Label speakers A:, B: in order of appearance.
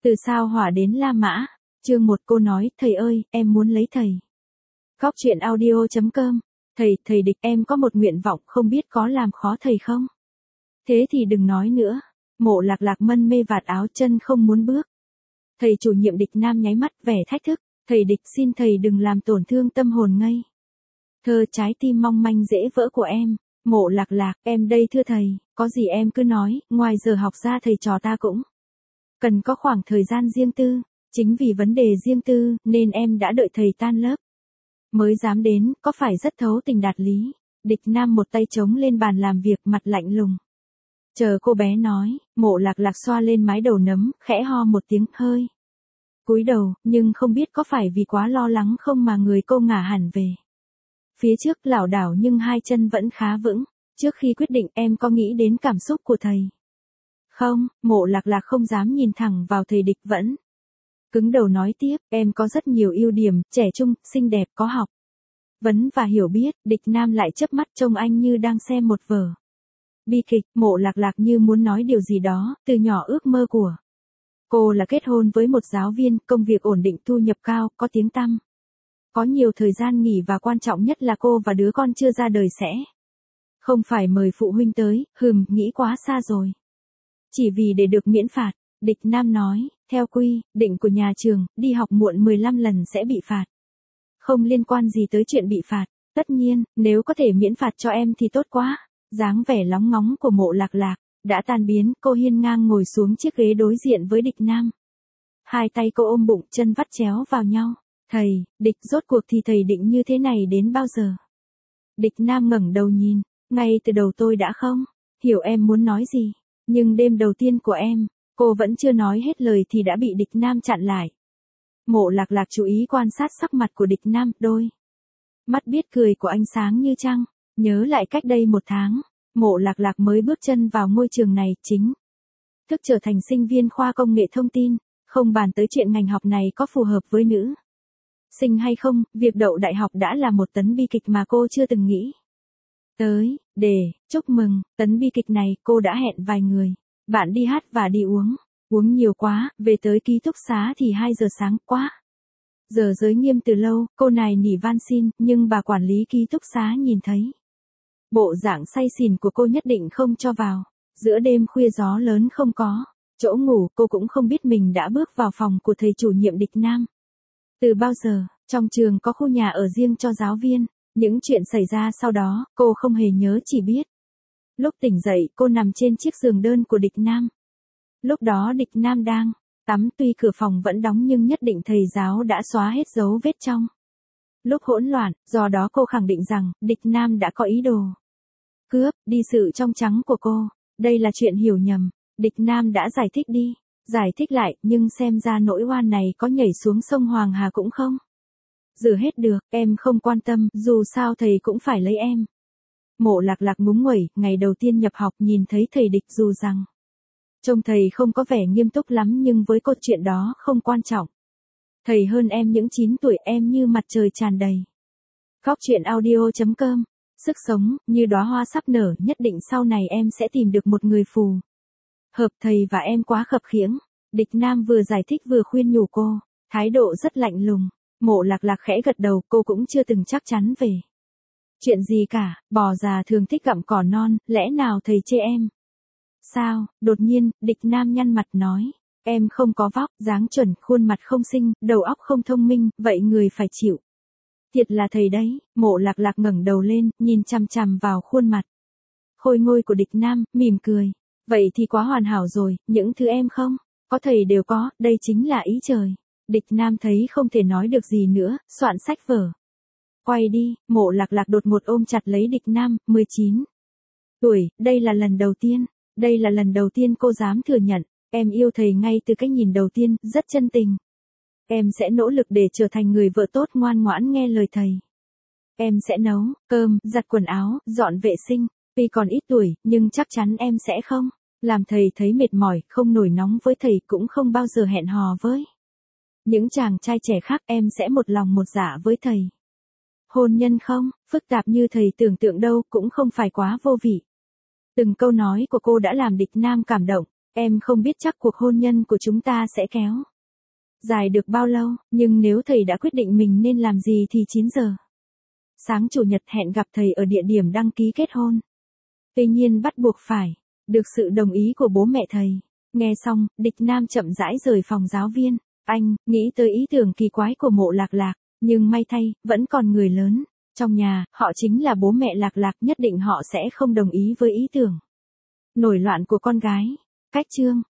A: Từ sao Hỏa đến La Mã. Chương 1 cô nói, thầy ơi, em muốn lấy thầy. Góc truyện audio.com. Thầy Địch, em có một nguyện vọng không biết có làm khó thầy không? Thế thì đừng nói nữa. Mộ Lạc Lạc mân mê vạt áo chân không muốn bước. Thầy chủ nhiệm Địch Nam nháy mắt vẻ thách thức. Thầy Địch xin thầy đừng làm tổn thương tâm hồn ngây thơ trái tim mong manh dễ vỡ của em. Mộ Lạc Lạc, em đây thưa thầy, có gì em cứ nói, ngoài giờ học ra thầy trò ta cũng cần có khoảng thời gian riêng tư. Chính vì vấn đề riêng tư, nên em đã đợi thầy tan lớp mới dám đến, có phải rất thấu tình đạt lý. Địch Nam một tay chống lên bàn làm việc, mặt lạnh lùng. Chờ cô bé nói, Mộ Lạc Lạc xoa lên mái đầu nấm, khẽ ho một tiếng, hơi cúi đầu, nhưng không biết có phải vì quá lo lắng không mà người cô ngả hẳn về phía trước, lảo đảo nhưng hai chân vẫn khá vững. Trước khi quyết định em có nghĩ đến cảm xúc của thầy không? Mộ Lạc Lạc không dám nhìn thẳng vào thầy Địch, vẫn cứng đầu nói tiếp, em có rất nhiều ưu điểm, trẻ trung, xinh đẹp, có học vấn và hiểu biết. Địch Nam lại chớp mắt trông anh như đang xem một vở bi kịch. Mộ Lạc Lạc như muốn nói điều gì đó, từ nhỏ ước mơ của cô là kết hôn với một giáo viên, công việc ổn định, thu nhập cao, có tiếng tăm, có nhiều thời gian nghỉ và quan trọng nhất là cô và đứa con chưa ra đời sẽ không phải mời phụ huynh tới. Nghĩ quá xa rồi. Chỉ vì để được miễn phạt. Địch Nam nói, theo quy định của nhà trường, đi học muộn 15 lần sẽ bị phạt. Không liên quan gì tới chuyện bị phạt. Tất nhiên, nếu có thể miễn phạt cho em thì tốt quá. Dáng vẻ lóng ngóng của Mộ Lạc Lạc đã tan biến, cô hiên ngang ngồi xuống chiếc ghế đối diện với Địch Nam. Hai tay cô ôm bụng, chân vắt chéo vào nhau. Thầy, Địch, rốt cuộc thì thầy định như thế này đến bao giờ? Địch Nam ngẩng đầu nhìn, ngay từ đầu tôi đã không hiểu em muốn nói gì, nhưng đêm đầu tiên của em, cô vẫn chưa nói hết lời thì đã bị Địch Nam chặn lại. Mộ Lạc Lạc chú ý quan sát sắc mặt của Địch Nam, đôi mắt biết cười của anh sáng như trăng. Nhớ lại cách đây 1 tháng, Mộ Lạc Lạc mới bước chân vào ngôi trường này, chính thức trở thành sinh viên khoa công nghệ thông tin. Không bàn tới chuyện ngành học này có phù hợp với nữ sinh hay không, việc đậu đại học đã là một tấn bi kịch mà cô chưa từng nghĩ tới. Để chúc mừng tấn bi kịch này, cô đã hẹn vài người bạn đi hát và đi uống nhiều quá, về tới ký túc xá thì 2 giờ sáng, quá giờ giới nghiêm từ lâu. Cô này nỉ van xin, nhưng bà quản lý ký túc xá nhìn thấy bộ dạng say xỉn của cô nhất định không cho vào. Giữa đêm khuya gió lớn không có chỗ ngủ, cô cũng không biết mình đã bước vào phòng của thầy chủ nhiệm Địch Nam. Từ bao giờ, trong trường có khu nhà ở riêng cho giáo viên. Những chuyện xảy ra sau đó, cô không hề nhớ, chỉ biết lúc tỉnh dậy, cô nằm trên chiếc giường đơn của Địch Nam. Lúc đó Địch Nam đang tắm, tuy cửa phòng vẫn đóng nhưng nhất định thầy giáo đã xóa hết dấu vết trong lúc hỗn loạn, do đó cô khẳng định rằng, Địch Nam đã có ý đồ cướp đi sự trong trắng của cô. Đây là chuyện hiểu nhầm. Địch Nam đã giải thích đi, giải thích lại, nhưng xem ra nỗi oan này có nhảy xuống sông Hoàng Hà cũng không rửa hết được. Em không quan tâm, dù sao thầy cũng phải lấy em. Mộ Lạc Lạc ngúng nguẩy, ngày đầu tiên nhập học nhìn thấy thầy Địch, dù rằng trông thầy không có vẻ nghiêm túc lắm nhưng với cô chuyện đó không quan trọng. Thầy hơn em những 9 tuổi, em như mặt trời tràn đầy. Góc truyện audio.com. Sức sống, như đóa hoa sắp nở, nhất định sau này em sẽ tìm được một người phù hợp. Thầy và em quá khập khiễng. Địch Nam vừa giải thích vừa khuyên nhủ cô, thái độ rất lạnh lùng. Mộ Lạc Lạc khẽ gật đầu, cô cũng chưa từng chắc chắn về chuyện gì cả. Bò già thường thích gặm cỏ non, lẽ nào thầy chê em sao? Đột nhiên, Địch Nam nhăn mặt nói, em không có vóc dáng chuẩn, khuôn mặt không xinh, đầu óc không thông minh, vậy người phải chịu thiệt là thầy đấy. Mộ Lạc Lạc ngẩng đầu lên, nhìn chằm chằm vào khuôn mặt khôi ngôi của Địch Nam, mỉm cười. Vậy thì quá hoàn hảo rồi, những thứ em không có thầy đều có, đây chính là ý trời. Địch Nam thấy không thể nói được gì nữa, soạn sách vở quay đi. Mộ Lạc Lạc đột ngột ôm chặt lấy Địch Nam. 19 tuổi, đây là lần đầu tiên cô dám thừa nhận, em yêu thầy ngay từ cái nhìn đầu tiên, rất chân tình. Em sẽ nỗ lực để trở thành người vợ tốt, ngoan ngoãn nghe lời thầy. Em sẽ nấu cơm, giặt quần áo, dọn vệ sinh. Tuy còn ít tuổi, nhưng chắc chắn em sẽ không làm thầy thấy mệt mỏi, không nổi nóng với thầy, cũng không bao giờ hẹn hò với những chàng trai trẻ khác. Em sẽ một lòng một dạ với thầy. Hôn nhân không phức tạp như thầy tưởng tượng đâu, cũng không phải quá vô vị. Từng câu nói của cô đã làm Địch Nam cảm động. Em không biết chắc cuộc hôn nhân của chúng ta sẽ kéo dài được bao lâu, nhưng nếu thầy đã quyết định mình nên làm gì thì 9 giờ sáng chủ nhật hẹn gặp thầy ở địa điểm đăng ký kết hôn. Tuy nhiên bắt buộc phải được sự đồng ý của bố mẹ thầy. Nghe xong, Địch Nam chậm rãi rời phòng giáo viên. Anh nghĩ tới ý tưởng kỳ quái của Mộ Lạc Lạc, nhưng may thay, vẫn còn người lớn trong nhà, họ chính là bố mẹ Lạc Lạc, nhất định họ sẽ không đồng ý với ý tưởng nổi loạn của con gái. Cách chương